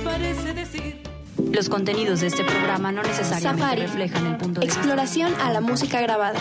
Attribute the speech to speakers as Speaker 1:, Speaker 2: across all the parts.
Speaker 1: parece decir.
Speaker 2: Los contenidos de este programa no necesariamente
Speaker 3: Safari.
Speaker 2: reflejan el punto de vista.
Speaker 3: Exploración a la música grabada.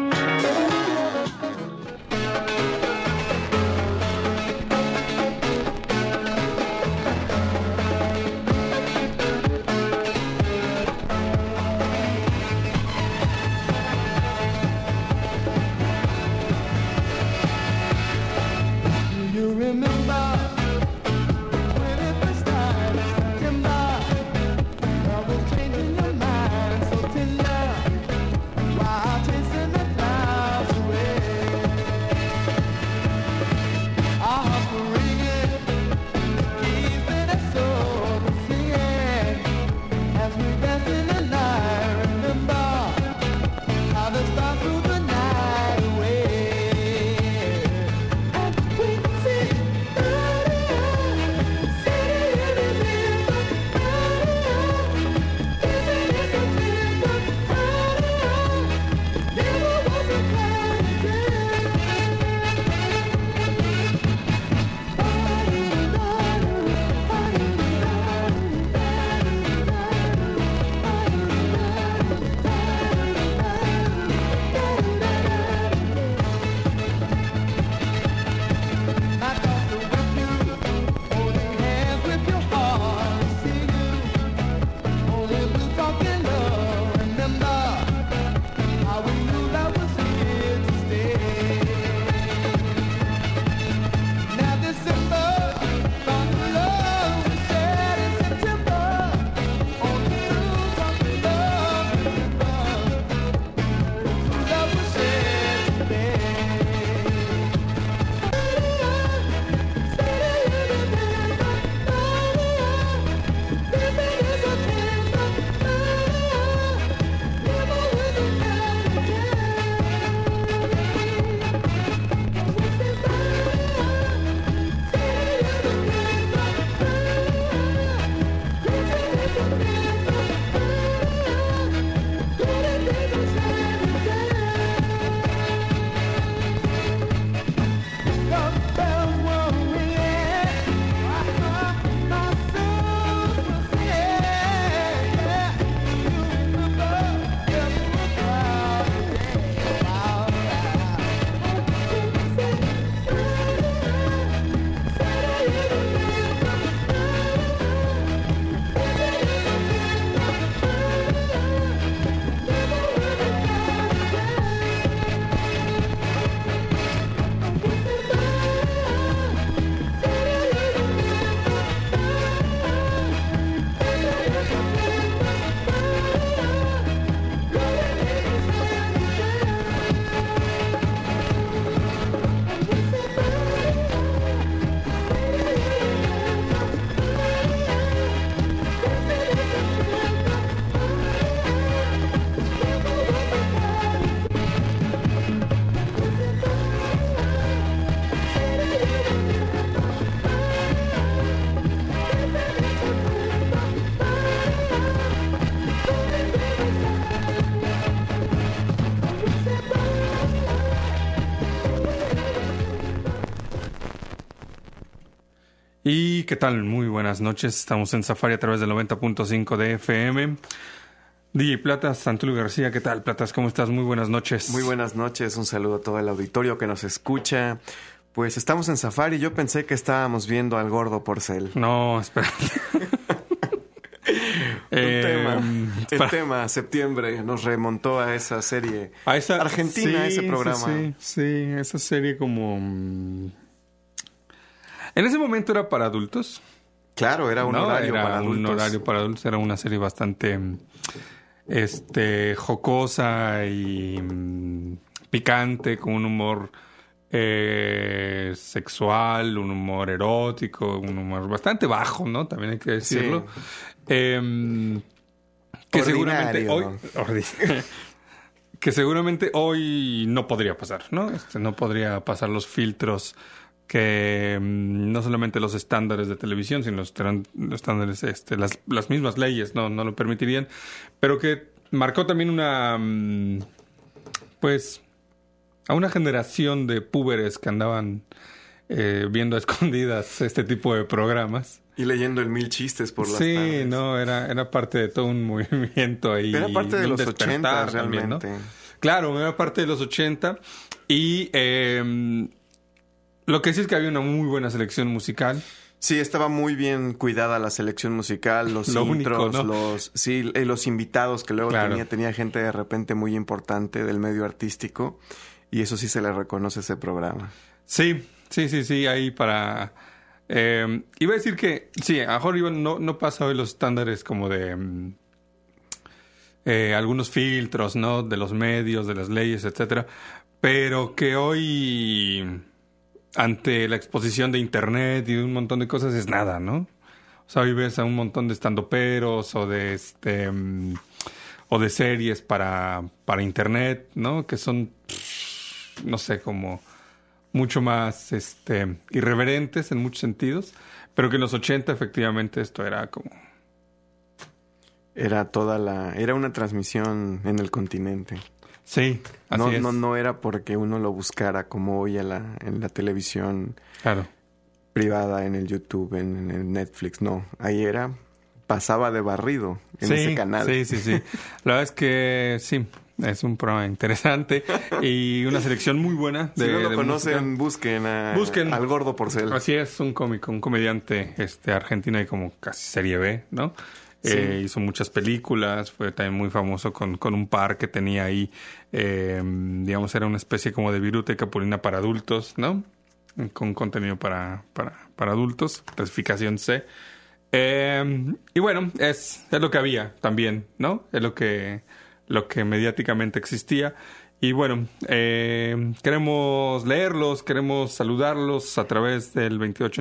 Speaker 4: ¿Y qué tal? Muy buenas noches. Estamos en Safari a través del 90.5 de FM. DJ Platas, Santulio García, ¿qué tal, Platas? ¿Cómo estás? Muy buenas noches.
Speaker 5: Muy buenas noches, un saludo a todo el auditorio que nos escucha. Pues estamos en Safari, yo pensé que estábamos viendo al gordo Porcel.
Speaker 4: No, espérate.
Speaker 5: El tema, septiembre, nos remontó a esa serie argentina,
Speaker 4: sí,
Speaker 5: ese programa.
Speaker 4: Sí, esa serie como... En ese momento era para adultos.
Speaker 5: Claro, era un horario para adultos.
Speaker 4: Un horario para adultos, era una serie bastante jocosa y picante, con un humor sexual, un humor erótico, un humor bastante bajo, ¿no? También hay que decirlo. Sí. Que seguramente hoy... que seguramente hoy no podría pasar, ¿no? No podría pasar los filtros que no solamente los estándares de televisión, sino los estándares, las mismas leyes no lo permitirían, pero que marcó también a una generación de púberes que andaban viendo a escondidas este tipo de programas.
Speaker 5: Y leyendo el 1000 chistes por las
Speaker 4: Sí,
Speaker 5: tardes.
Speaker 4: no, era parte de todo un movimiento ahí.
Speaker 5: Era parte de
Speaker 4: un
Speaker 5: los
Speaker 4: despertar
Speaker 5: 80
Speaker 4: también,
Speaker 5: realmente.
Speaker 4: ¿no? Claro, era parte de los 80. Y lo que sí es que había una muy buena selección musical.
Speaker 5: Sí, estaba muy bien cuidada la selección musical, los
Speaker 4: Lo
Speaker 5: intros,
Speaker 4: único, ¿no?
Speaker 5: los invitados que luego
Speaker 4: Claro.
Speaker 5: tenía gente de repente muy importante del medio artístico, y eso sí se le reconoce a ese programa.
Speaker 4: Sí, ahí para... iba a decir que, sí, a lo mejor no pasa hoy los estándares como de algunos filtros, ¿no? De los medios, de las leyes, etcétera, pero que hoy, ante la exposición de internet y de un montón de cosas, es nada, ¿no? O sea, hoy ves a un montón de estandoperos o de series para internet, ¿no? Que son, no sé, como mucho más irreverentes en muchos sentidos, pero que en los 80 efectivamente esto era como...
Speaker 5: Era una transmisión en el continente.
Speaker 4: Sí, así es.
Speaker 5: No era porque uno lo buscara como hoy en la televisión
Speaker 4: Claro.
Speaker 5: privada, en el YouTube, en el Netflix, no. Ahí pasaba de barrido en ese canal.
Speaker 4: Sí. La verdad es que sí, es un programa interesante y una selección muy buena de
Speaker 5: Si no lo conocen,
Speaker 4: música.
Speaker 5: busquen al Gordo Porcel.
Speaker 4: Así es, un cómico, un comediante argentino y como casi serie B, ¿no?
Speaker 5: Sí.
Speaker 4: Hizo muchas películas, fue también muy famoso con un par que tenía ahí, digamos, era una especie como de Viruta y Capulina para adultos, ¿no? Con contenido para adultos, clasificación C. Y bueno, es lo que había también, ¿no? Es lo que mediáticamente existía. Y bueno, queremos leerlos, queremos saludarlos a través del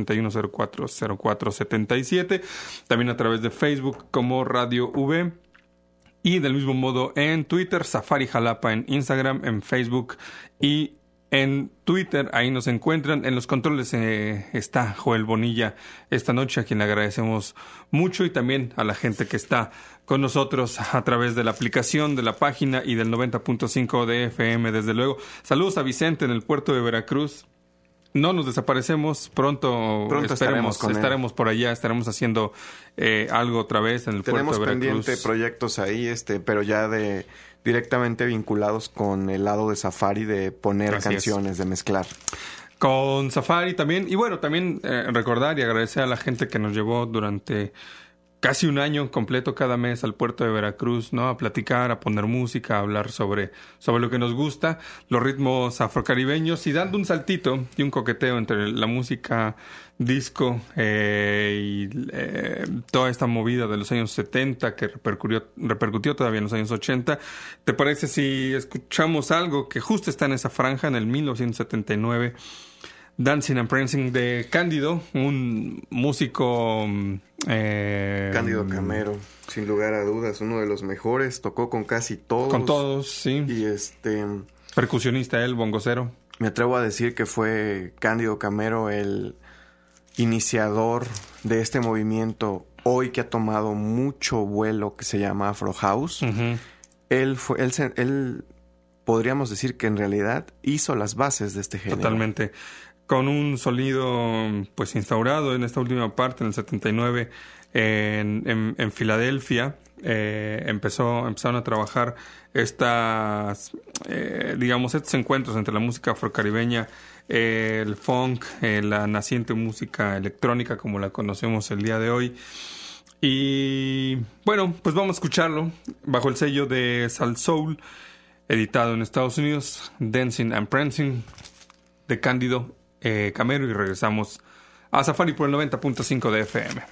Speaker 4: 2281-040477, también a través de Facebook como Radio V, y del mismo modo en Twitter, Safari Jalapa en Instagram, en Facebook y en Twitter. Ahí nos encuentran. En los controles está Joel Bonilla esta noche, a quien le agradecemos mucho, y también a la gente que está con nosotros a través de la aplicación, de la página y del 90.5 de FM, desde luego. Saludos a Vicente en el puerto de Veracruz. No nos desaparecemos, pronto estaremos por allá, estaremos haciendo algo otra vez en el puerto de Veracruz.
Speaker 5: Tenemos pendiente proyectos ahí, pero ya directamente vinculados con el lado de Safari, de poner canciones, de mezclar.
Speaker 4: Con Safari también. Y bueno, también recordar y agradecer a la gente que nos llevó durante casi un año completo cada mes al puerto de Veracruz, ¿no? A platicar, a poner música, a hablar sobre lo que nos gusta, los ritmos afrocaribeños, y dando un saltito y un coqueteo entre la música disco y toda esta movida de los años 70 que repercutió todavía en los años 80. ¿Te parece si escuchamos algo que justo está en esa franja, en el 1979? Dancing and Prancing de Cándido, un músico...
Speaker 5: Cándido Camero, sin lugar a dudas, uno de los mejores, tocó con casi todos.
Speaker 4: Con todos, sí.
Speaker 5: Y
Speaker 4: percusionista él, bongocero.
Speaker 5: Me atrevo a decir que fue Cándido Camero el iniciador de este movimiento hoy que ha tomado mucho vuelo, que se llama Afro House.
Speaker 4: Uh-huh.
Speaker 5: Él podríamos decir que en realidad hizo las bases de este género.
Speaker 4: Totalmente. Con un sonido pues instaurado en esta última parte, en el 79, en Filadelfia, empezaron a trabajar estos encuentros entre la música afrocaribeña, el funk, la naciente música electrónica como la conocemos el día de hoy. Y bueno, pues vamos a escucharlo bajo el sello de Sal Soul, editado en Estados Unidos, Dancing and Prancing de Cándido Camero, y regresamos a Safari por el 90.5 de FM.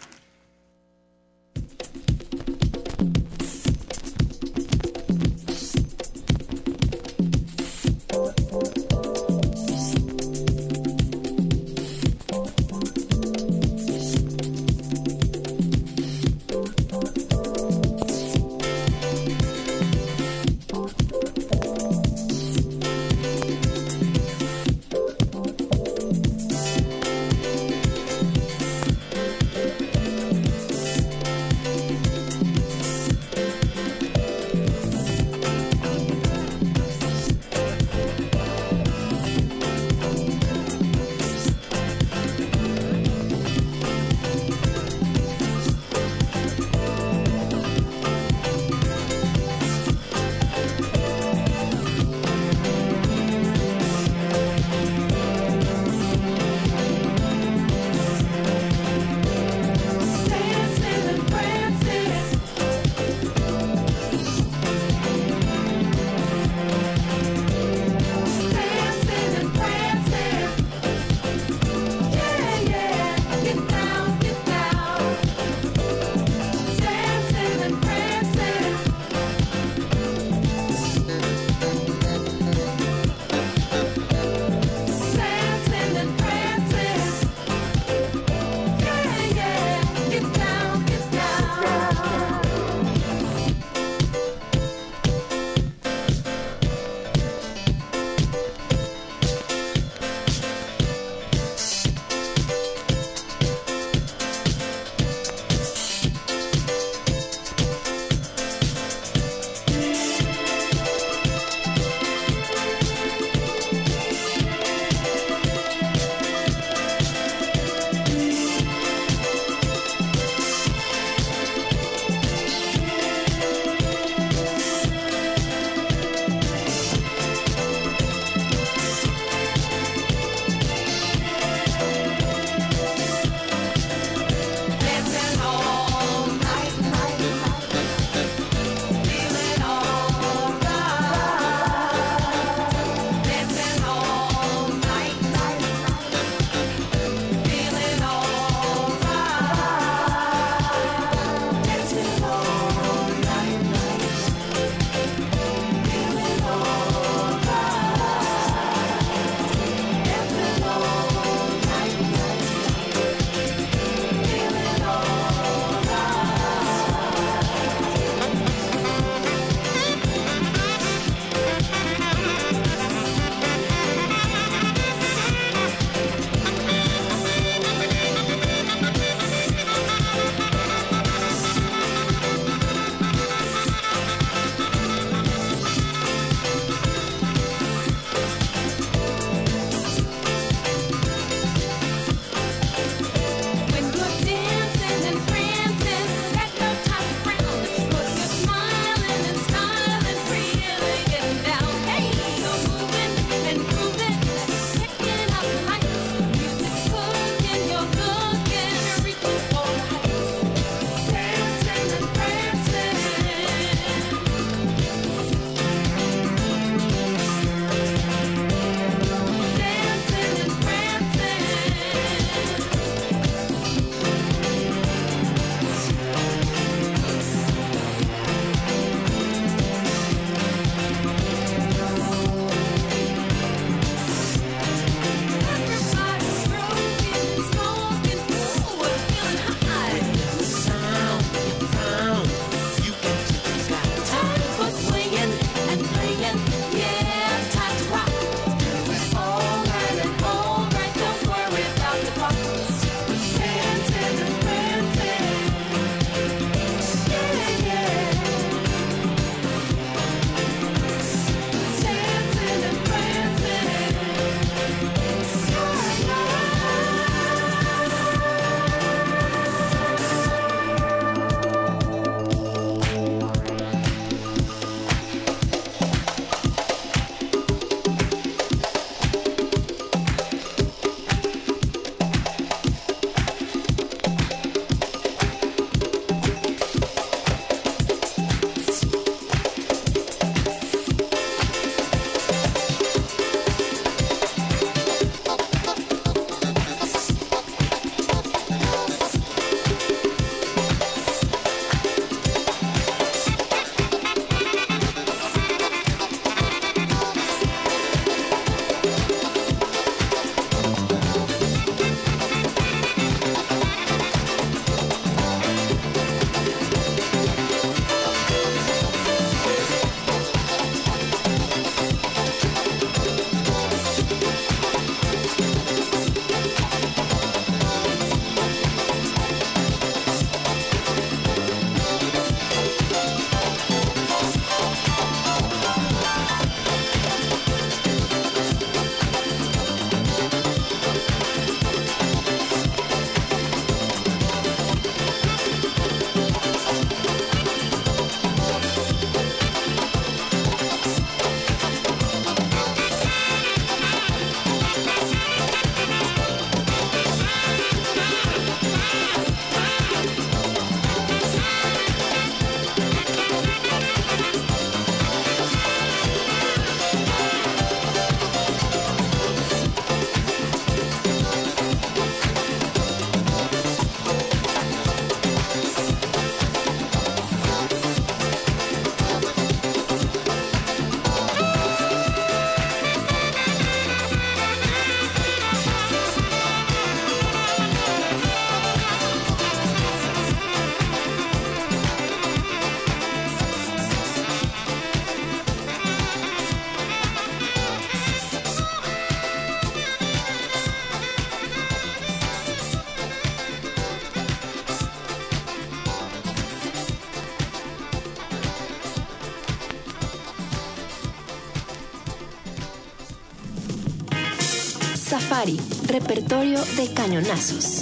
Speaker 3: Safari, repertorio de cañonazos.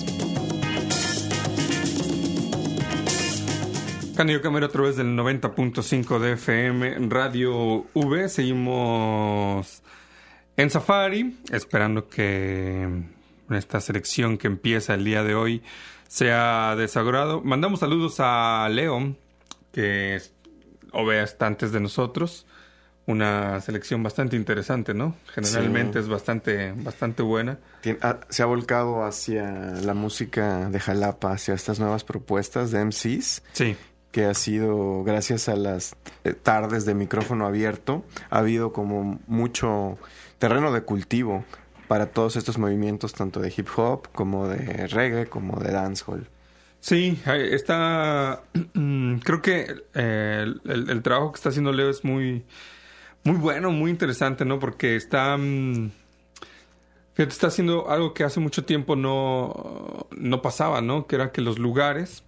Speaker 4: Cándido Camero a través del 90.5 de FM Radio V. Seguimos en Safari, esperando que esta selección que empieza el día de hoy sea de su agrado. Mandamos saludos a Leo, que está antes de nosotros. Una selección bastante interesante, ¿no? Generalmente sí. Es bastante buena.
Speaker 5: Se ha volcado hacia la música de Jalapa, hacia estas nuevas propuestas de MCs.
Speaker 4: Sí.
Speaker 5: Que ha sido, gracias a las tardes de micrófono abierto, ha habido como mucho terreno de cultivo para todos estos movimientos, tanto de hip hop, como de reggae, como de dancehall.
Speaker 4: Sí, está... creo que el trabajo que está haciendo Leo es muy bueno, muy interesante, ¿no? Porque está haciendo algo que hace mucho tiempo no pasaba, ¿no? Que era que los lugares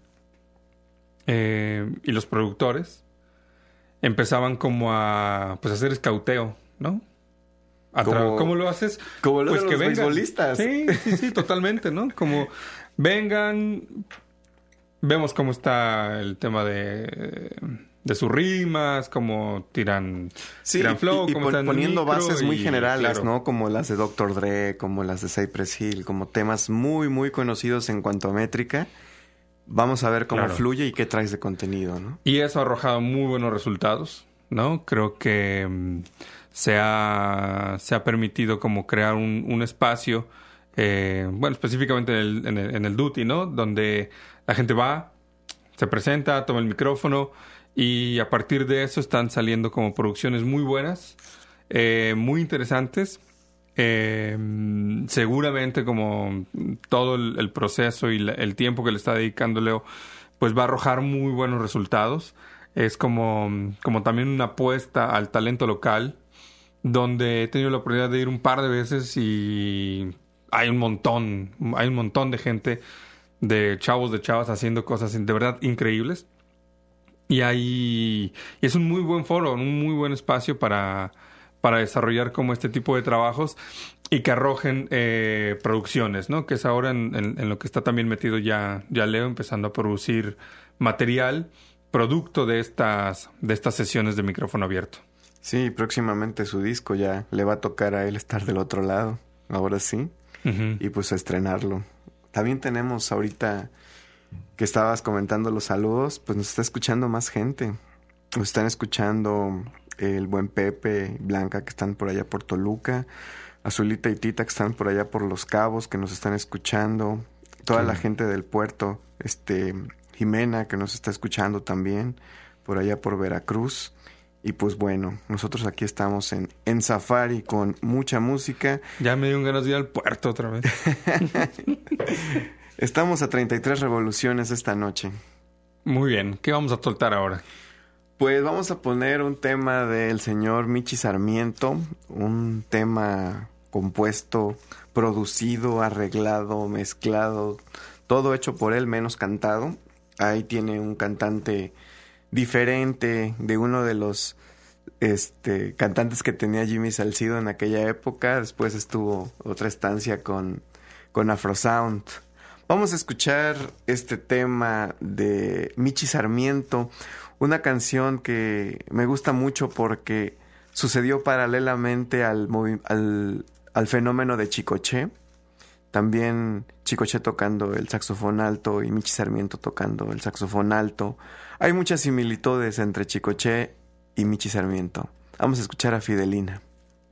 Speaker 4: y los productores empezaban como a hacer escauteo, ¿no? ¿Cómo lo haces?
Speaker 5: Como lo
Speaker 4: pues
Speaker 5: de
Speaker 4: que
Speaker 5: los beisbolistas.
Speaker 4: Sí, totalmente, ¿no? Como vengan, vemos cómo está el tema de sus rimas, cómo tiran flow,
Speaker 5: y
Speaker 4: cómo están
Speaker 5: poniendo
Speaker 4: micro,
Speaker 5: bases muy generales,
Speaker 4: claro.
Speaker 5: ¿no? Como las de Dr. Dre, como las de Cypress Hill, como temas muy, muy conocidos en cuanto a métrica. Vamos a ver cómo fluye y qué traes de contenido, ¿no?
Speaker 4: Y eso ha arrojado muy buenos resultados, ¿no? Creo que se ha permitido como crear un espacio, específicamente en el Duty, ¿no? Donde la gente va, se presenta, toma el micrófono y a partir de eso están saliendo como producciones muy buenas, muy interesantes. Seguramente como todo el proceso y el tiempo que le está dedicando Leo, pues va a arrojar muy buenos resultados. Es como también una apuesta al talento local, donde he tenido la oportunidad de ir un par de veces y hay un montón de gente, de chavos, de chavas haciendo cosas de verdad increíbles. Y es un muy buen foro, un muy buen espacio para desarrollar como este tipo de trabajos y que arrojen producciones, ¿no? Que es ahora en lo que está también metido ya Leo, empezando a producir material, producto de estas sesiones de micrófono abierto.
Speaker 5: Sí, próximamente su disco ya le va a tocar a él estar del otro lado, ahora sí, y pues a estrenarlo. También tenemos ahorita que estabas comentando los saludos, pues nos está escuchando más gente. Nos están escuchando el buen Pepe, Blanca, que están por allá por Toluca, Azulita y Tita, que están por allá por Los Cabos, que nos están escuchando, toda la gente del puerto, Jimena, que nos está escuchando también, por allá por Veracruz. Y pues bueno, nosotros aquí estamos en Safari con mucha música.
Speaker 4: Ya me dio ganas de ir al puerto otra vez.
Speaker 5: Estamos a 33 revoluciones esta noche.
Speaker 4: Muy bien, ¿qué vamos a soltar ahora?
Speaker 5: Pues vamos a poner un tema del señor Michi Sarmiento, un tema compuesto, producido, arreglado, mezclado, todo hecho por él menos cantado. Ahí tiene un cantante diferente de uno de los cantantes que tenía Jimmy Salcido en aquella época. Después estuvo otra estancia con Afrosound. Vamos a escuchar este tema de Michi Sarmiento, una canción que me gusta mucho porque sucedió paralelamente al fenómeno de Chicoche. También Chicoche tocando el saxofón alto y Michi Sarmiento tocando el saxofón alto. Hay muchas similitudes entre Chicoche y Michi Sarmiento. Vamos a escuchar a Fidelina.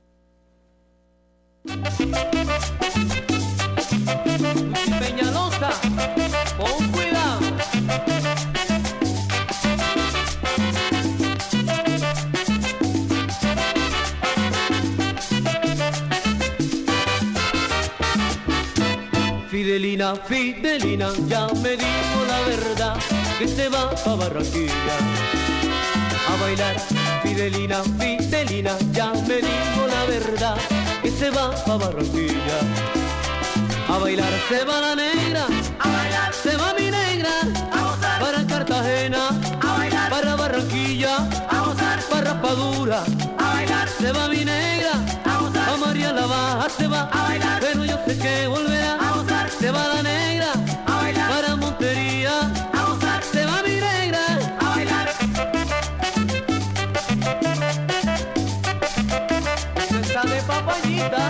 Speaker 1: Peñalosa, pon cuidado. Fidelina, Fidelina, ya me dijo la verdad, que se va pa' Barranquilla a bailar. Fidelina, Fidelina, ya me dijo la verdad, que se va pa' Barranquilla a bailar. Se va la negra, a bailar. Se va mi negra, a gozar. Para Cartagena, a bailar. Para Barranquilla, a gozar. Para Raspadura, a bailar. Se va mi negra, a gozar. A María la Baja se va, a bailar. Pero bonita.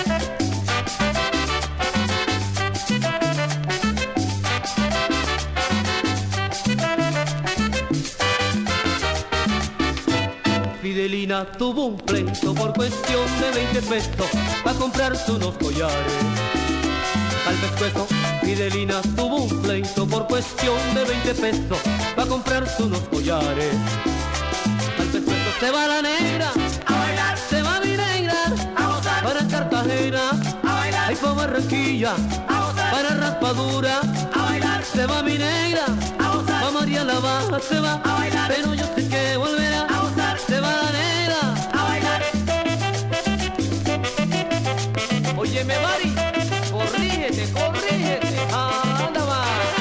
Speaker 1: Fidelina tuvo un pleito por cuestión de 20 pesos para comprarse unos collares al pescuezo. Fidelina tuvo un pleito por cuestión de 20 pesos para comprarse unos collares al pescuezo. Se va la negra a bailar, se va mi negra a gozar, para Cartagena a bailar, hay pa' Barranquilla a gozar, para Raspadura a bailar, se va mi negra a gozar, pa' María la Baja se va a bailar, pero yo sé que volverá a gozar, se va la negra a bailar. Óyeme, Mari, corrígete, corrígete, anda va.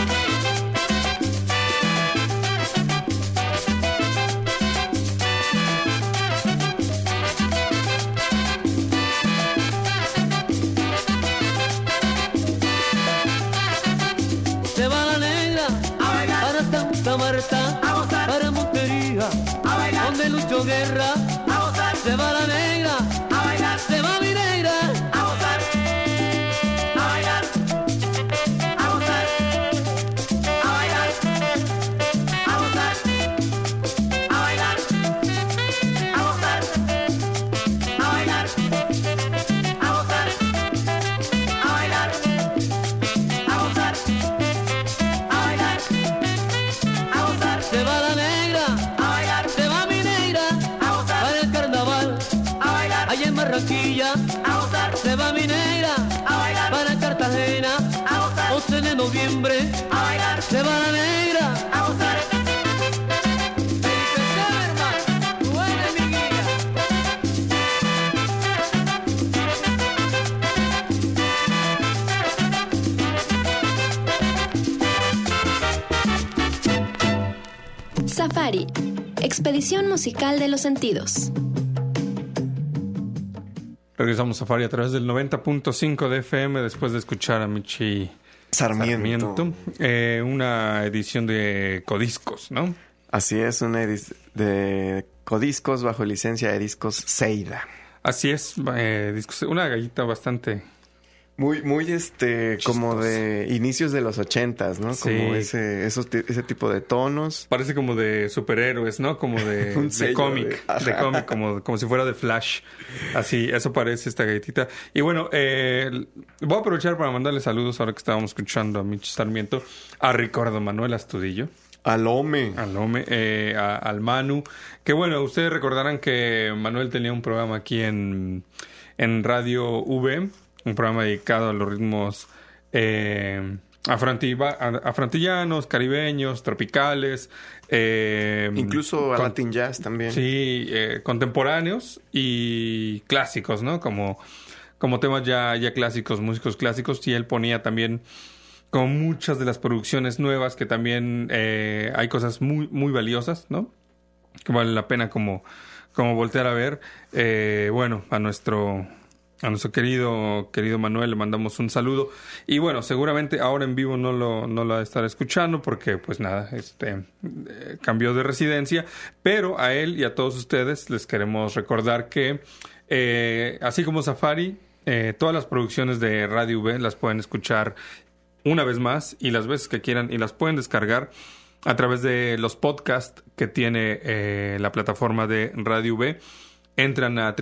Speaker 1: Se va la negra a bailar, para Santa Marta a gozar, para Montería a bailar, donde Lucho Guerra a gozar, se va la negra a bailar, se va mi negra a gozar, a bailar, a gozar, a bailar, a gozar, a bailar, a gozar, a bailar, a gozar, a bailar, a gozar, a bailar, a gozar. Se va la negra a bailar, se va mi negra a gozar, para el carnaval a bailar, allá en Barranquilla a gozar, se va mi negra a bailar, para Cartagena a gozar, 11 de noviembre a bailar, se va la negra a gozar. Felipe Zimmerman, tú eres mi guía.
Speaker 3: Safari, expedición musical de los sentidos.
Speaker 4: Regresamos a Safari a través del 90.5 de FM después de escuchar a Michi
Speaker 5: Sarmiento.
Speaker 4: Una edición de Codiscos, ¿no?
Speaker 5: Así es, una de Codiscos bajo licencia de Discos Seida.
Speaker 4: Así es, una gallita bastante...
Speaker 5: Muy como
Speaker 4: Chistoso.
Speaker 5: de inicios de los 80s, ¿no?
Speaker 4: Sí.
Speaker 5: Como ese tipo de tonos.
Speaker 4: Parece como de superhéroes, ¿no? Como de,
Speaker 5: Un
Speaker 4: de
Speaker 5: sello
Speaker 4: cómic,
Speaker 5: de-
Speaker 4: de cómic, como si fuera de Flash. Así, eso parece esta galletita. Y bueno, voy a aprovechar para mandarle saludos ahora que estábamos escuchando a Michi Sarmiento, a Ricardo Manuel Astudillo,
Speaker 5: Al Home.
Speaker 4: al Ome, al Manu. Que bueno, ustedes recordarán que Manuel tenía un programa aquí en Radio V, un programa dedicado a los ritmos afrontillanos, caribeños, tropicales.
Speaker 5: Incluso a Latin Jazz también.
Speaker 4: Sí, contemporáneos y clásicos, ¿no? Como temas ya clásicos, músicos clásicos. Y él ponía también como muchas de las producciones nuevas que también hay cosas muy, muy valiosas, ¿no? Que vale la pena como voltear a ver. Bueno, a nuestro querido Manuel le mandamos un saludo. Y bueno, seguramente ahora en vivo no lo va a estar escuchando porque pues nada, cambió de residencia. Pero a él y a todos ustedes les queremos recordar que así como Safari, todas las producciones de Radio V las pueden escuchar una vez más y las veces que quieran y las pueden descargar a través de los podcasts que tiene la plataforma de Radio V. Entran a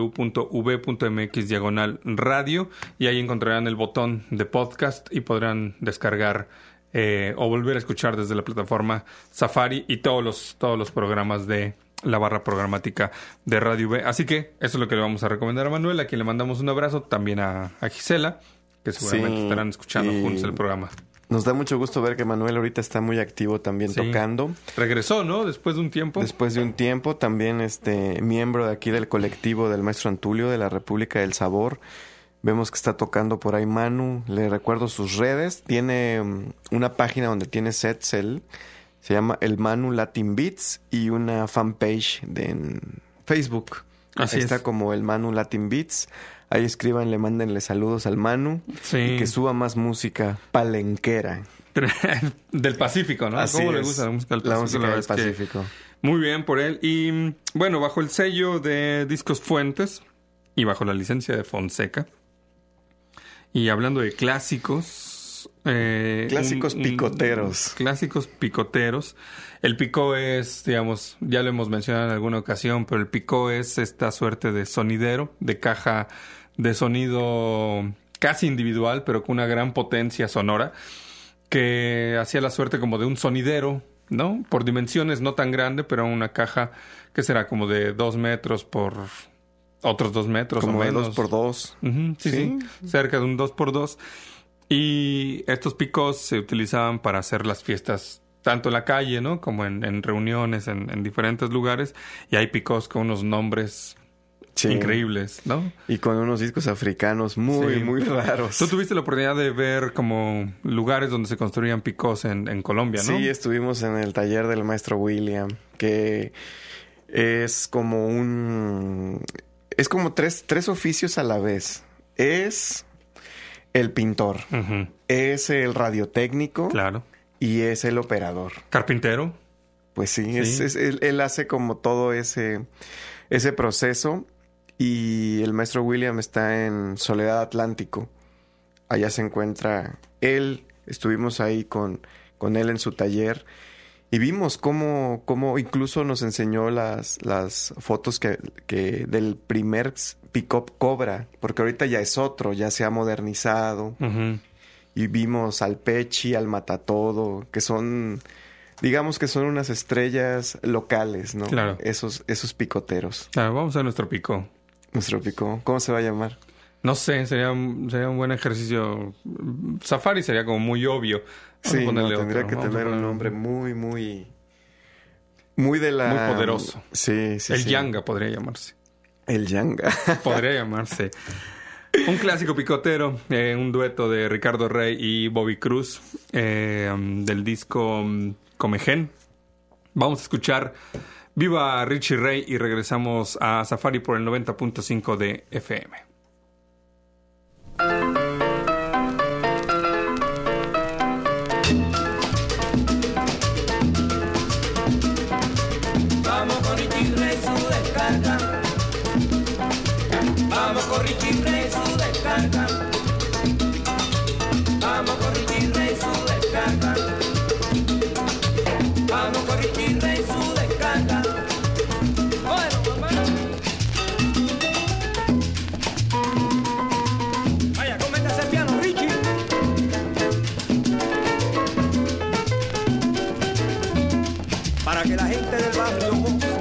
Speaker 4: www.v.mx/radio y ahí encontrarán el botón de podcast y podrán descargar o volver a escuchar desde la plataforma Safari y todos los programas de la barra programática de Radio V. Así que eso es lo que le vamos a recomendar a Manuel, a quien le mandamos un abrazo, también a Gisela, que seguramente
Speaker 5: Sí,
Speaker 4: estarán escuchando
Speaker 5: y
Speaker 4: juntos el programa.
Speaker 5: Nos da mucho gusto ver que Manuel ahorita está muy activo también
Speaker 4: Sí.
Speaker 5: tocando.
Speaker 4: Regresó, ¿no? Después de un tiempo.
Speaker 5: Después de un tiempo, también miembro de aquí del colectivo del Maestro Antulio de la República del Sabor. Vemos que está tocando por ahí Manu. Le recuerdo sus redes. Tiene una página donde tiene sets él. Se llama El Manu Latin Beats y una fanpage en Facebook.
Speaker 4: Así
Speaker 5: Ahí
Speaker 4: es.
Speaker 5: está como El Manu Latin Beats. Ahí escriban, le mándenle saludos al Manu.
Speaker 4: Sí.
Speaker 5: Y que suba más música palenquera.
Speaker 4: Del Pacífico, ¿no?
Speaker 5: Así
Speaker 4: ¿Cómo le
Speaker 5: es.
Speaker 4: gusta la música del
Speaker 5: La
Speaker 4: Pacífico?
Speaker 5: música
Speaker 4: La
Speaker 5: del
Speaker 4: verdad es que
Speaker 5: Pacífico.
Speaker 4: muy bien por él. Y bueno, bajo el sello de Discos Fuentes y bajo la licencia de Fonseca. Y hablando de clásicos...
Speaker 5: clásicos picoteros.
Speaker 4: Clásicos picoteros. El picó es, digamos, ya lo hemos mencionado en alguna ocasión, pero el picó es esta suerte de sonidero, de caja de sonido casi individual, pero con una gran potencia sonora, que hacía la suerte como de un sonidero, ¿no? Por dimensiones no tan grande, pero una caja que será como de 2 metros por otros 2 metros
Speaker 5: como
Speaker 4: o menos.
Speaker 5: Como de 2x2.
Speaker 4: Uh-huh, sí, cerca de un 2x2. Y estos picos se utilizaban para hacer las fiestas tanto en la calle, ¿no? Como en reuniones en diferentes lugares. Y hay picos con unos nombres increíbles, ¿no?
Speaker 5: Y con unos discos africanos muy raros.
Speaker 4: Tú tuviste la oportunidad de ver como lugares donde se construían picos en Colombia, ¿no?
Speaker 5: Sí, estuvimos en el taller del maestro William, que es como es como tres oficios a la vez. Es el pintor, uh-huh. Es el radiotécnico,
Speaker 4: claro,
Speaker 5: y es el operador.
Speaker 4: ¿Carpintero?
Speaker 5: Pues sí. Él hace como todo ese proceso. Y el maestro William está en Soledad Atlántico. Allá se encuentra él. Estuvimos ahí con él en su taller. Y vimos cómo incluso nos enseñó las fotos que del primer pick-up Cobra. Porque ahorita ya es otro, ya se ha modernizado. Uh-huh. Y vimos al Pechi, al Matatodo, que son... Digamos que son unas estrellas locales, ¿no?
Speaker 4: Claro.
Speaker 5: Esos picoteros.
Speaker 4: Claro, vamos a nuestro picó.
Speaker 5: Nuestro picó. ¿Cómo se va a llamar?
Speaker 4: No sé, sería un buen ejercicio. Safari sería como muy obvio.
Speaker 5: Sí, tendría que tener un nombre muy de la...
Speaker 4: Muy poderoso.
Speaker 5: Sí.
Speaker 4: El Yanga podría llamarse.
Speaker 5: El Yanga.
Speaker 4: Podría llamarse. Un clásico picotero, un dueto de Ricardo Rey y Bobby Cruz, del disco Comején. Vamos a escuchar Viva Richie Ray y regresamos a Safari por el 90.5 de FM.
Speaker 6: Vamos con Richie Ray, su descarga. Vamos con Richie Ray, su descarga. Vamos con Richie Ray, su descarga. Vamos con Richie Ray, su descarga. Bueno, hermano. Vaya, coméntase el piano, Richie. Para que la gente del barrio goce.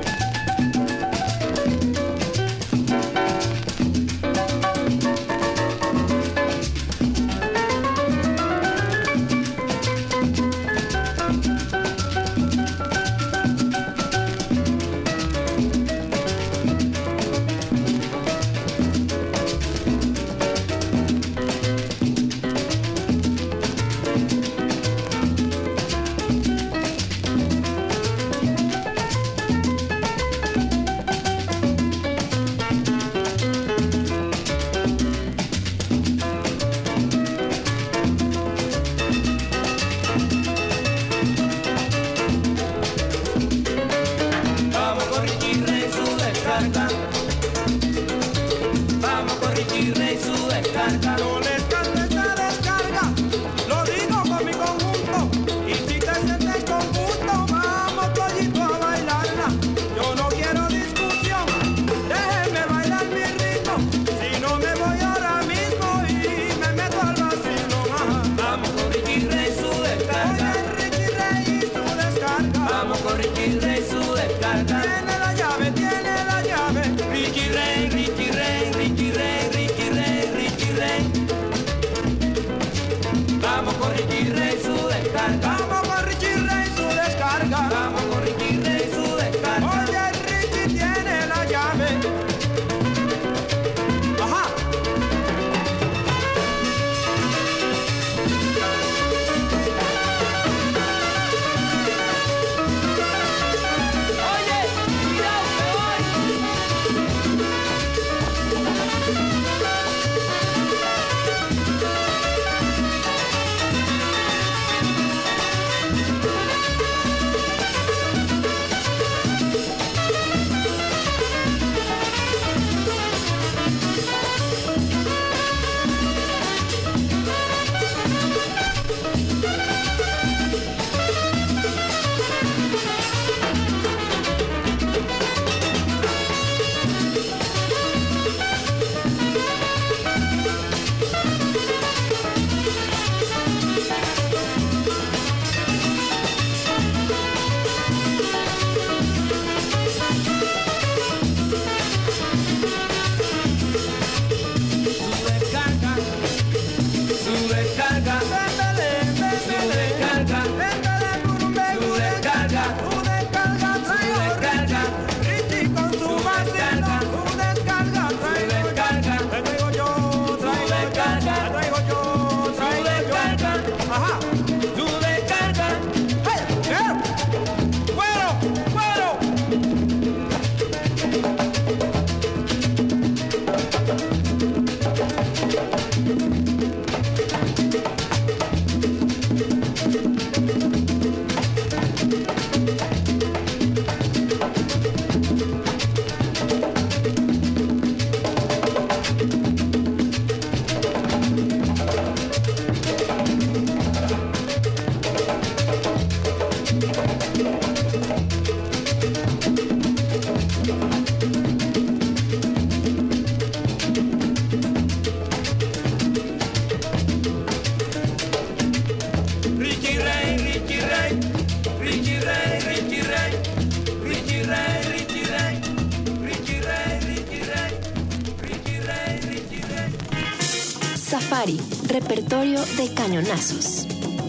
Speaker 3: Party, repertorio de cañonazos.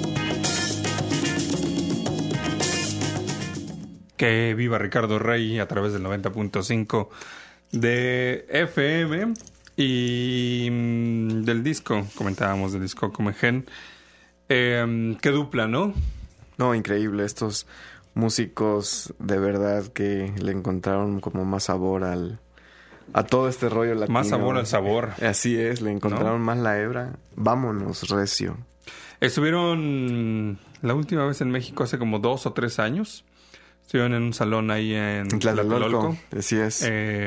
Speaker 4: Que viva Ricardo Rey a través del 90.5 de FM y del disco, comentábamos del disco Comegen. Qué dupla, ¿no?
Speaker 5: No, increíble. Estos músicos de verdad que le encontraron como más sabor a todo este rollo latino.
Speaker 4: Más sabor al sabor.
Speaker 5: Así es, le encontraron más la hebra. Vámonos, recio.
Speaker 4: Estuvieron la última vez en México hace como 2 o 3 años. Estuvieron en un salón ahí en
Speaker 5: Tlatelolco. Así es.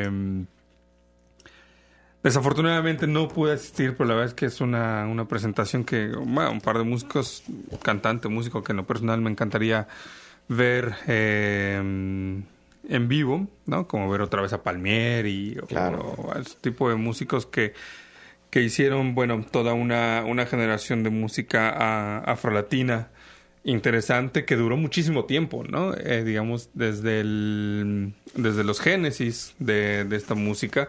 Speaker 4: Desafortunadamente no pude asistir, pero la verdad es que es una presentación que, bueno, un par de músicos, cantante, músico, que en lo personal me encantaría ver en vivo, ¿no? Como ver otra vez a Palmieri o a ese tipo de músicos que hicieron, bueno, toda una generación de música afrolatina interesante que duró muchísimo tiempo, ¿no? Digamos, desde los génesis de esta música,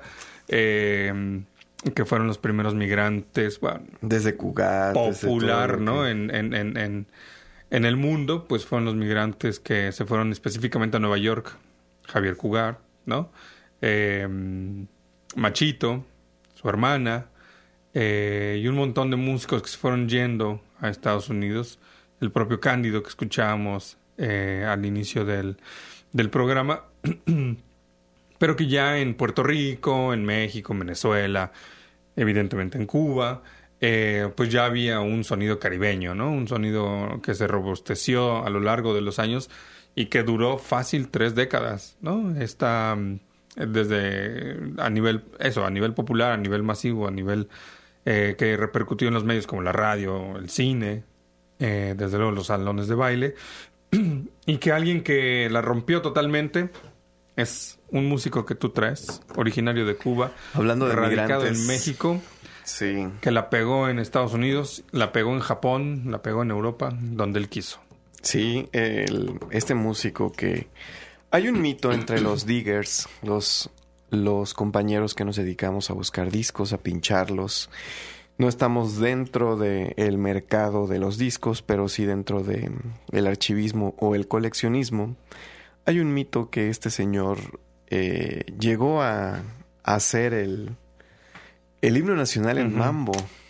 Speaker 4: que fueron los primeros migrantes, bueno,
Speaker 5: desde Cugat,
Speaker 4: popular,
Speaker 5: desde
Speaker 4: ¿no? En el mundo, pues fueron los migrantes que se fueron específicamente a Nueva York. Javier Cugat, ¿no? Machito, su hermana, y un montón de músicos que se fueron yendo a Estados Unidos. El propio Cándido que escuchábamos al inicio del programa, pero que ya en Puerto Rico, en México, en Venezuela, evidentemente en Cuba, pues ya había un sonido caribeño, ¿no? Un sonido que se robusteció a lo largo de los años y que duró fácil 3 décadas, ¿no? Desde a nivel popular, a nivel masivo, a nivel que repercutió en los medios como la radio, el cine, desde luego los salones de baile, y que alguien que la rompió totalmente es un músico que tú traes, originario de Cuba,
Speaker 5: hablando de
Speaker 4: radicado
Speaker 5: migrantes
Speaker 4: en México,
Speaker 5: sí,
Speaker 4: que la pegó en Estados Unidos, la pegó en Japón, la pegó en Europa, donde él quiso.
Speaker 5: Sí, este músico que... Hay un mito entre los diggers, los compañeros que nos dedicamos a buscar discos, a pincharlos. No estamos dentro del mercado de los discos, pero sí dentro del archivismo o el coleccionismo. Hay un mito que este señor llegó a hacer el himno nacional en mambo.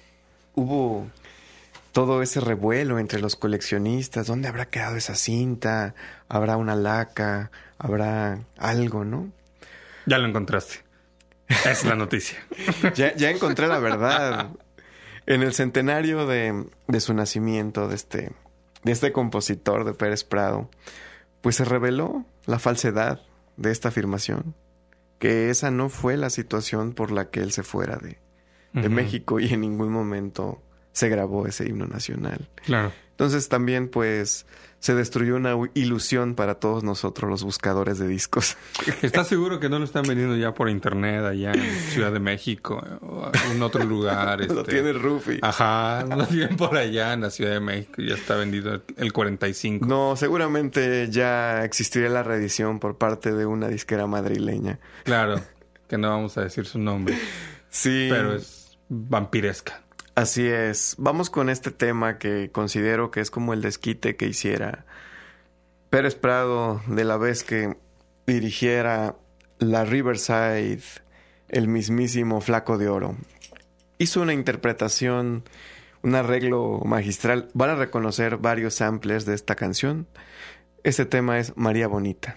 Speaker 5: Hubo todo ese revuelo entre los coleccionistas. ¿Dónde habrá quedado esa cinta? ¿Habrá una laca? ¿Habrá algo, no?
Speaker 4: Ya lo encontraste. Es la noticia.
Speaker 5: Ya encontré la verdad. En el centenario de su nacimiento, de este compositor de Pérez Prado, pues se reveló la falsedad de esta afirmación, que esa no fue la situación por la que él se fuera de México y en ningún momento se grabó ese himno nacional.
Speaker 4: Claro.
Speaker 5: Entonces también pues se destruyó una ilusión para todos nosotros los buscadores de discos.
Speaker 4: ¿Estás seguro que no lo están vendiendo ya por internet allá en Ciudad de México o algún otro lugar?
Speaker 5: Lo tiene Rufi.
Speaker 4: Ajá, lo tienen por allá en la Ciudad de México y ya está vendido el 45.
Speaker 5: No, seguramente ya existiría la reedición por parte de una disquera madrileña.
Speaker 4: Claro, que no vamos a decir su nombre.
Speaker 5: Sí.
Speaker 4: Pero es vampiresca.
Speaker 5: Así es. Vamos con este tema que considero que es como el desquite que hiciera Pérez Prado de la vez que dirigiera la Riverside, el mismísimo Flaco de Oro. Hizo una interpretación, un arreglo magistral. Van a reconocer varios samplers de esta canción. Este tema es María Bonita.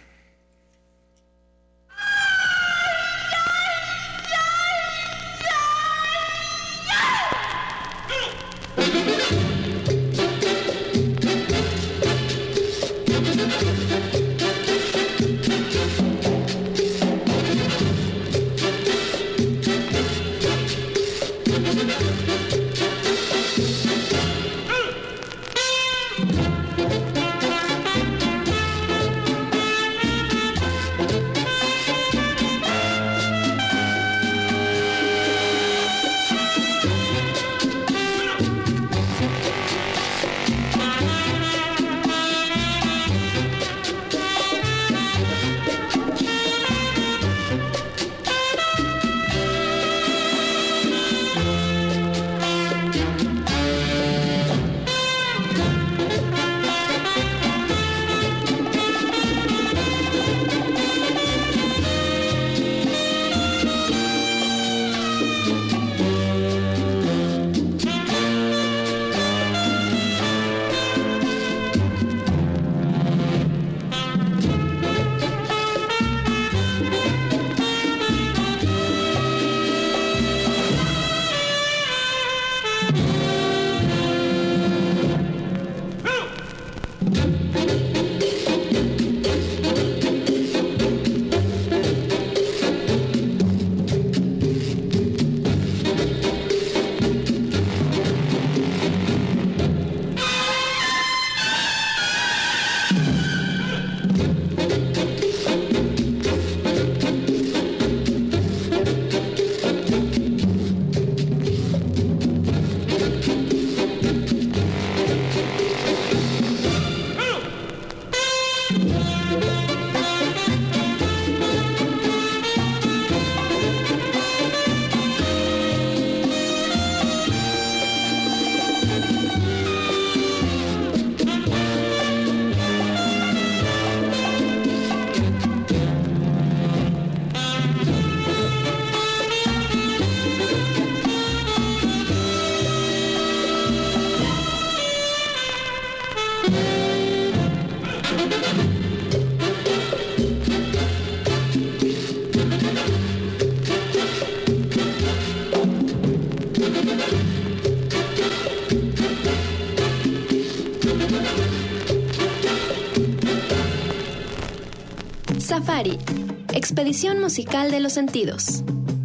Speaker 3: Safari, expedición musical de los sentidos.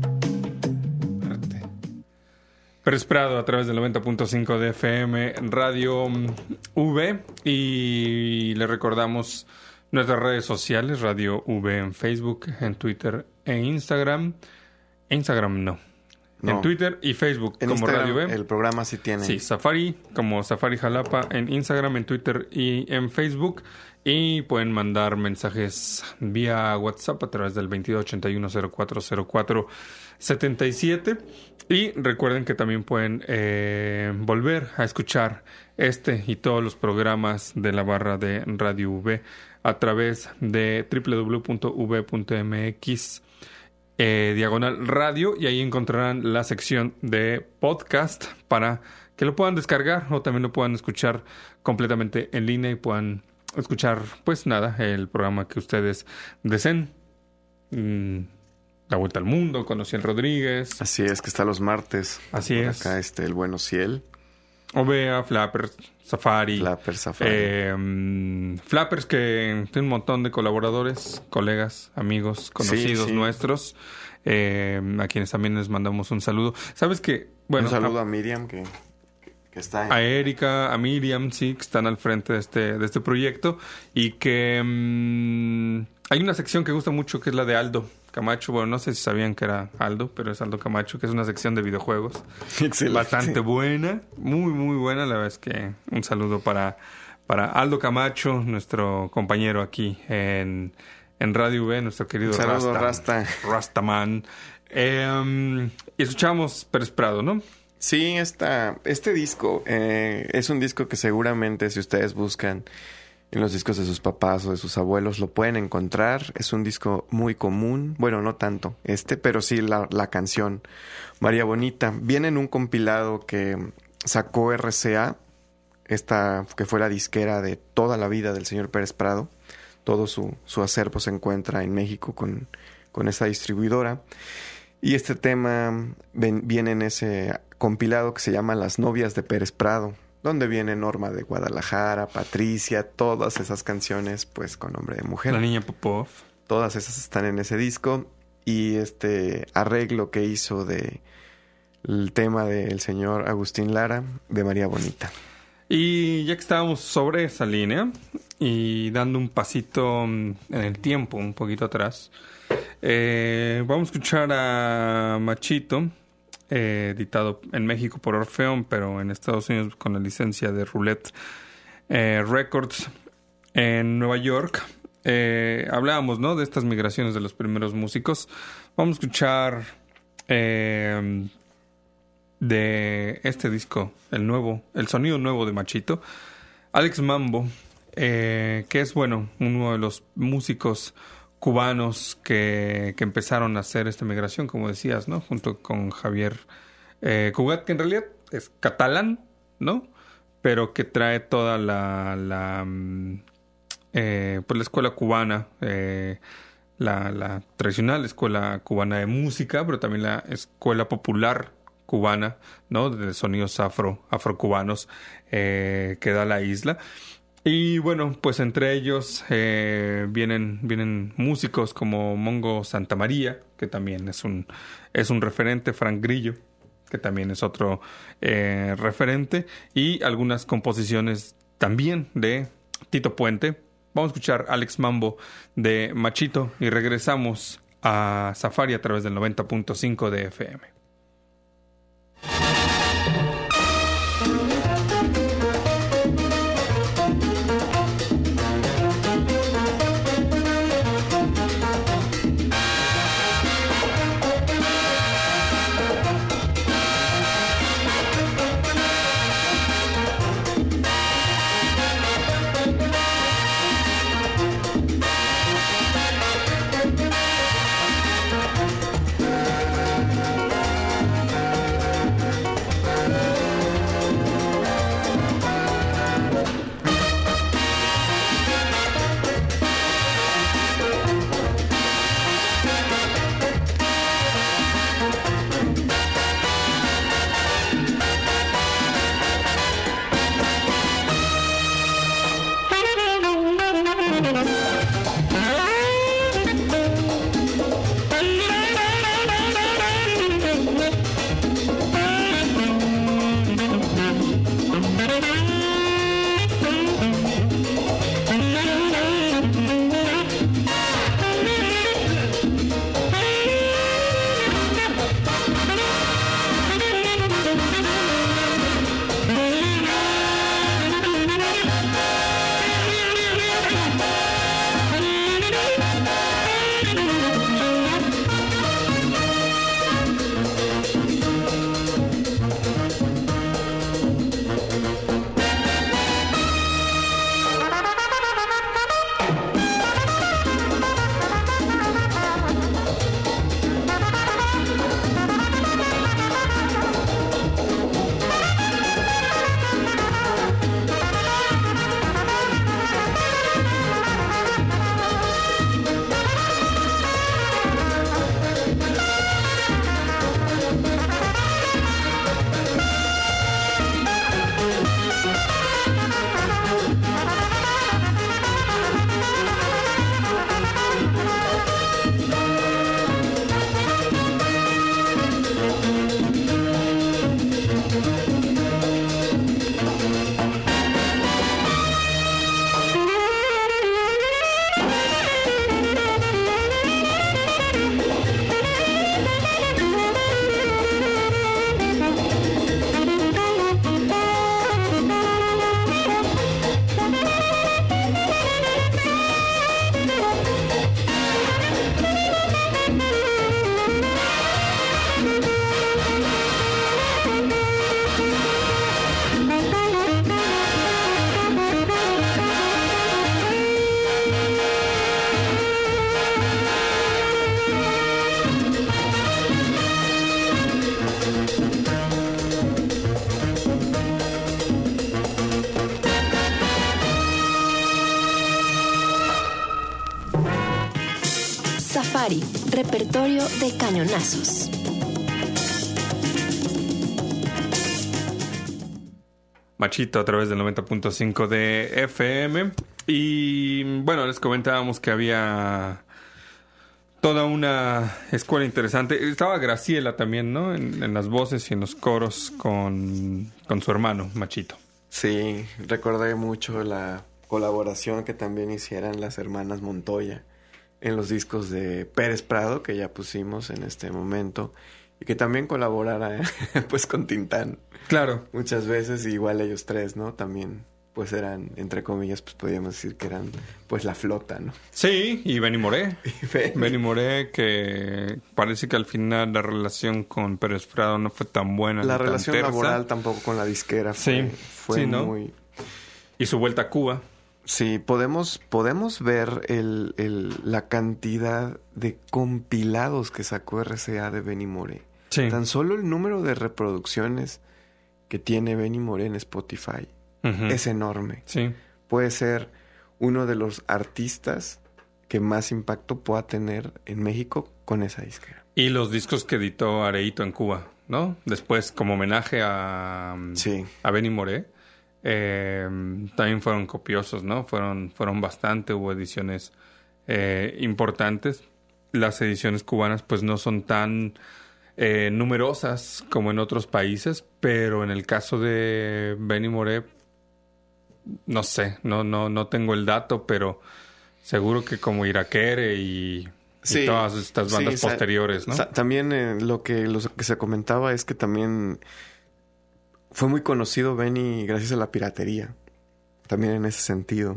Speaker 4: Pérez Prado a través del 90.5 de FM Radio V, y le recordamos nuestras redes sociales, Radio V en Facebook, en Twitter e Instagram. Instagram no. En Twitter y Facebook
Speaker 5: en
Speaker 4: como
Speaker 5: Instagram,
Speaker 4: Radio V.
Speaker 5: El programa sí tiene.
Speaker 4: Sí, Safari como Safari Jalapa en Instagram, en Twitter y en Facebook. Y pueden mandar mensajes vía WhatsApp a través del 2281-0404-77. Y recuerden que también pueden volver a escuchar este y todos los programas de la barra de Radio V a través de www.v.mx diagonal radio, y ahí encontrarán la sección de podcast para que lo puedan descargar o también lo puedan escuchar completamente en línea y puedan escuchar, pues nada, el programa que ustedes deseen. La Vuelta al Mundo con Ociel Rodríguez.
Speaker 5: Así es, que está los martes.
Speaker 4: Así
Speaker 5: por
Speaker 4: es.
Speaker 5: Acá el buen Ociel.
Speaker 4: Ovea, Flappers, Safari.
Speaker 5: Flappers
Speaker 4: que tiene un montón de colaboradores, colegas, amigos, conocidos nuestros, a quienes también les mandamos un saludo. ¿Sabes qué? Bueno,
Speaker 5: un saludo a Miriam, que está en...
Speaker 4: A Erika, a Miriam, sí, que están al frente de este proyecto, y que hay una sección que gusta mucho, que es la de Aldo Camacho. Bueno, no sé si sabían que era Aldo, pero es Aldo Camacho, que es una sección de videojuegos.
Speaker 5: Excelente.
Speaker 4: Bastante buena, muy, muy buena. La verdad es que un saludo para Aldo Camacho, nuestro compañero aquí en Radio V, nuestro querido Rastaman. Y escuchamos Pérez Prado, ¿no?
Speaker 5: Sí, este disco es un disco que seguramente, si ustedes buscan en los discos de sus papás o de sus abuelos, lo pueden encontrar. Es un disco muy común. Bueno, no tanto pero sí la canción María Bonita. Viene en un compilado que sacó RCA, que fue la disquera de toda la vida del señor Pérez Prado. Todo su acervo se encuentra en México con esa distribuidora. Y este tema viene en ese compilado que se llama Las Novias de Pérez Prado, donde viene Norma de Guadalajara, Patricia, todas esas canciones pues con nombre de mujer.
Speaker 4: La Niña Popov.
Speaker 5: Todas esas están en ese disco. Y este arreglo que hizo del tema del señor Agustín Lara, de María Bonita.
Speaker 4: Y ya que estábamos sobre esa línea y dando un pasito en el tiempo, un poquito atrás, vamos a escuchar a Machito, editado en México por Orfeón, pero en Estados Unidos con la licencia de Roulette Records en Nueva York. Hablábamos, ¿no?, de estas migraciones de los primeros músicos. Vamos a escuchar de este disco, el sonido nuevo de Machito, Alex Mambo, que es, bueno, uno de los músicos cubanos que empezaron a hacer esta migración, como decías, ¿no?, junto con Javier Cugat, que en realidad es catalán, ¿no?, pero que trae toda la escuela cubana, la tradicional escuela cubana de música, pero también la escuela popular cubana, ¿no?, de sonidos afrocubanos que da la isla. Y bueno, pues entre ellos vienen músicos como Mongo Santamaría, que también es un referente, Frank Grillo, que también es otro referente, y algunas composiciones también de Tito Puente. Vamos a escuchar Alex Mambo de Machito y regresamos a Safari a través del 90.5 de FM.
Speaker 3: Safari, repertorio de cañonazos.
Speaker 4: Machito a través del 90.5 de FM. Y bueno, les comentábamos que había toda una escuela interesante. Estaba Graciela también, ¿no? En las voces y en los coros con su hermano, Machito.
Speaker 5: Sí, recordé mucho la colaboración que también hicieran las hermanas Montoya en los discos de Pérez Prado, que ya pusimos en este momento, y que también colaborara pues con Tintán.
Speaker 4: Claro.
Speaker 5: Muchas veces, igual ellos tres, ¿no? También pues eran, entre comillas, pues podríamos decir que eran pues la flota, ¿no?
Speaker 4: Sí, y Benny Moré. Benny Moré, que parece que al final la relación con Pérez Prado no fue tan buena.
Speaker 5: La relación laboral tampoco con la disquera fue
Speaker 4: sí, ¿no?
Speaker 5: muy...
Speaker 4: Y su vuelta a Cuba.
Speaker 5: Sí, podemos ver la cantidad de compilados que sacó RCA de Benny Moré.
Speaker 4: Sí.
Speaker 5: Tan solo el número de reproducciones que tiene Benny Moré en Spotify es enorme.
Speaker 4: Sí.
Speaker 5: Puede ser uno de los artistas que más impacto pueda tener en México con esa disquera.
Speaker 4: Y los discos que editó Areito en Cuba, ¿no? Después, como homenaje a Benny Moré, también fueron copiosos, ¿no? Fueron bastante, hubo ediciones importantes. Las ediciones cubanas pues no son tan numerosas como en otros países, pero en el caso de Benny Moré, no sé, no tengo el dato, pero seguro que como Iraquere y todas estas bandas posteriores, ¿no?
Speaker 5: También lo que se comentaba es que también fue muy conocido Benny gracias a la piratería, también en ese sentido.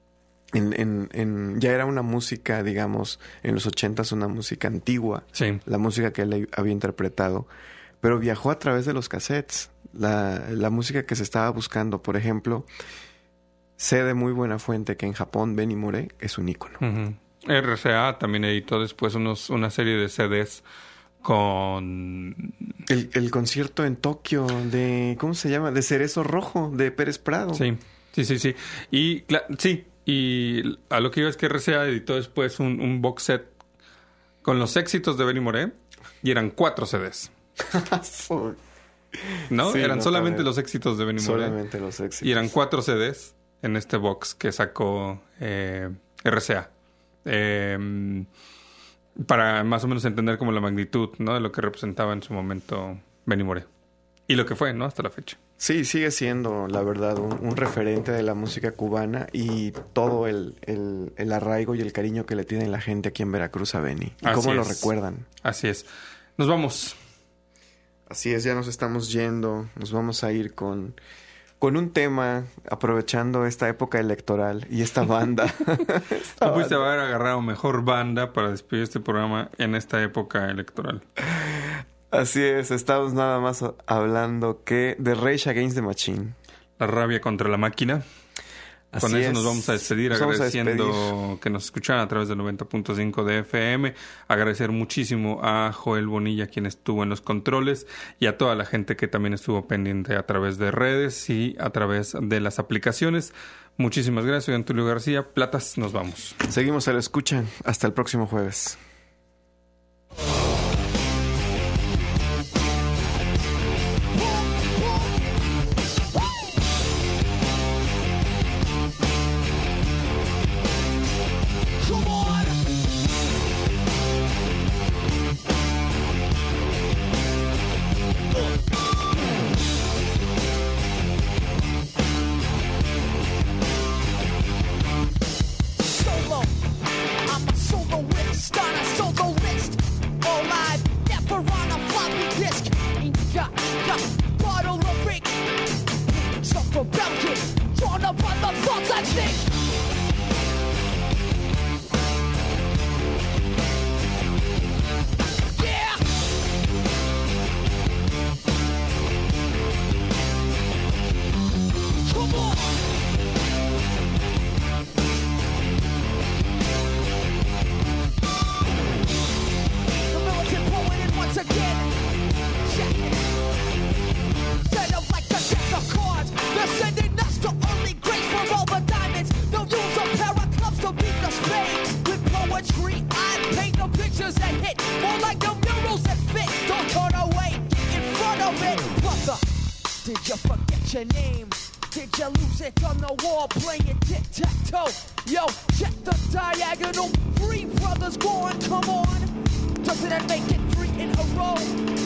Speaker 5: Ya era una música, digamos, en los 80s, una música antigua, la música que él había interpretado, pero viajó a través de los cassettes, la música que se estaba buscando. Por ejemplo, sé de muy buena fuente que en Japón Benny Moré es un ícono.
Speaker 4: RCA también editó después una serie de CDs con...
Speaker 5: El concierto en Tokio de... ¿Cómo se llama? De Cerezo Rojo, de Pérez Prado.
Speaker 4: Sí. Y a lo que iba es que RCA editó después un box set con los éxitos de Benny Moré y eran 4 CDs. ¿No?
Speaker 5: Sí,
Speaker 4: eran solamente
Speaker 5: también.
Speaker 4: los éxitos de Benny Moré.
Speaker 5: Solamente los éxitos.
Speaker 4: Y eran 4 CDs en este box que sacó RCA. Para más o menos entender como la magnitud, ¿no? De lo que representaba en su momento Benny Moré. Y lo que fue, ¿no? Hasta la fecha.
Speaker 5: Sí, sigue siendo, la verdad, un referente de la música cubana y todo el arraigo y el cariño que le tiene la gente aquí en Veracruz a Benny. Y cómo lo recuerdan.
Speaker 4: Así es. Nos vamos.
Speaker 5: Así es, ya nos estamos yendo. Nos vamos a ir con un tema, aprovechando esta época electoral y esta banda.
Speaker 4: No pudiste haber agarrado mejor banda para despedir este programa en esta época electoral.
Speaker 5: Así es, estamos nada más hablando que de Rage Against the Machine.
Speaker 4: La rabia contra la máquina. Con eso nos vamos a despedir, agradeciendo que nos escucharan a través del 90.5 de FM. Agradecer muchísimo a Joel Bonilla, quien estuvo en los controles, y a toda la gente que también estuvo pendiente a través de redes y a través de las aplicaciones. Muchísimas gracias, soy Antulio García. Platas, nos vamos.
Speaker 5: Seguimos a la escucha. Hasta el próximo jueves.
Speaker 6: I'm a solo with a stunner. spit, more like the murals that fit. Don't turn away, get in front of it. Brother, did you forget your name? Did you lose it on the wall playing tic-tac-toe? Yo, check the diagonal. 3 brothers gone, come on. Doesn't that make it 3 in a row?